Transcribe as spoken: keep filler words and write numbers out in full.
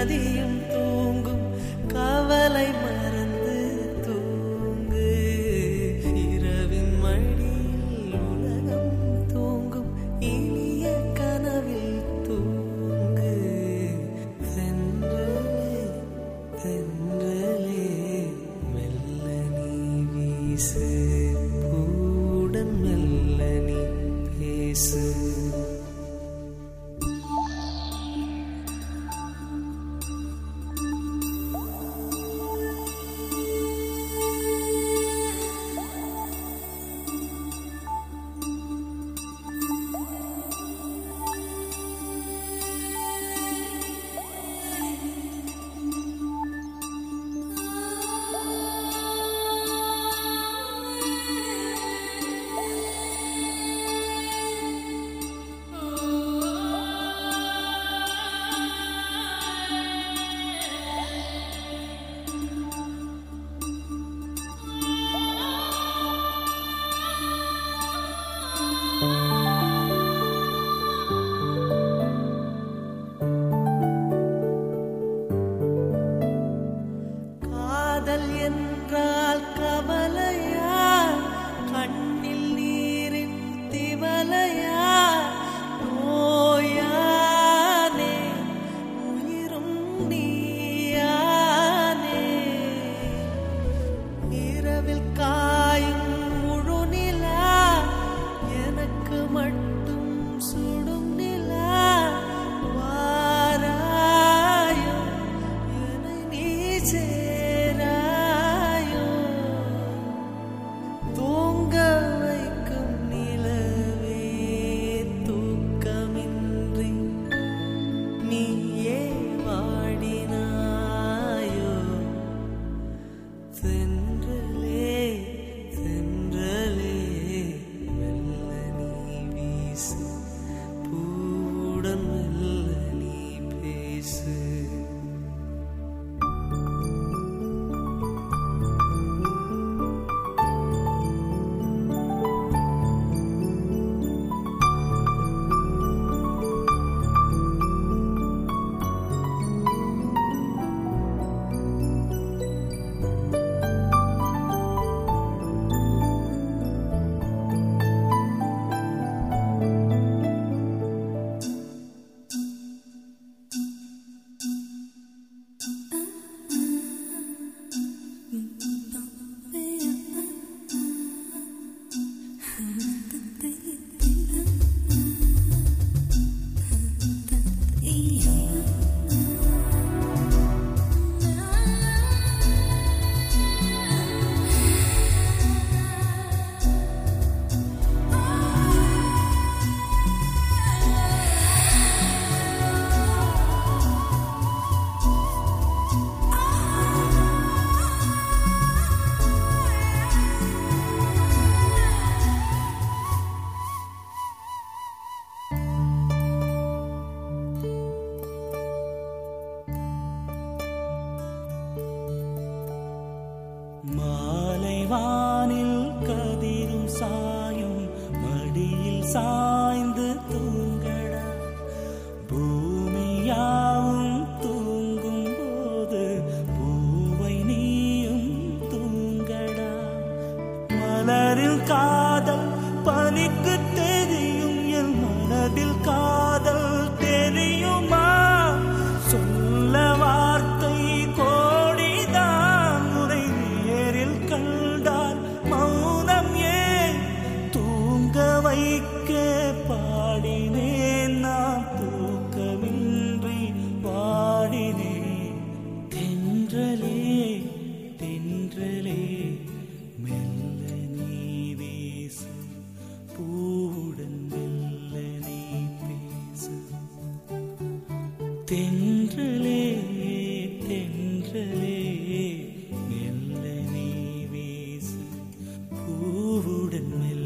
நதியும் தூங்கும் கவலை மறந்து தூங்கு. இரவின் மடியில் உலகம் தூங்கும் இனிய கனவில் தூங்கு. தென்றலே தென்றலே மெல்ல நீ வீசு, பூடன் மெல்ல நீ பேசு. காதல் என்றால் கவலையா, கண்ணில் நீரின் திவலையா, நோயானே உயிரும் நீயானே. இரவில் காயும் முழு நிலா, எனக்கு மட்டும் சுடும் நிலா. வாராயோ என்னை நீ சேராயோ, தூங்க வைக்கும் நிலவே தூக்கமின்றி நீயே வாடினாயோ. தென்றலே தென்றலே மெல்ல நீ வீசு, பூடன் மெல்ல நீ பேசு. மாலை வானில் கதிரும் சாயும், மடியில் சாய்ந்து தூங்கடா. பூமியாவும் தூங்கும் போது பூவை நீயும் தூங்கடா. மலரில் காதல் பனிக்கு தெரியும், என் மனதில் காதல் தெரியுமா? சொல்ல வார்த்தை கோடிதான், உனை நேரில் கண்டால் மௌனம் ஏன்? தூங்க வைக்க பாடினேன் நான், தூக்கமின்றி பாடினேன். தென்றலே தென்றலே மெல்ல நீ வீசு, பூவுடன் மெல்ல நீ பேசு. தென்றலே தென்றலே மெல்ல நீ வீசு, பூவுடன் மெல்ல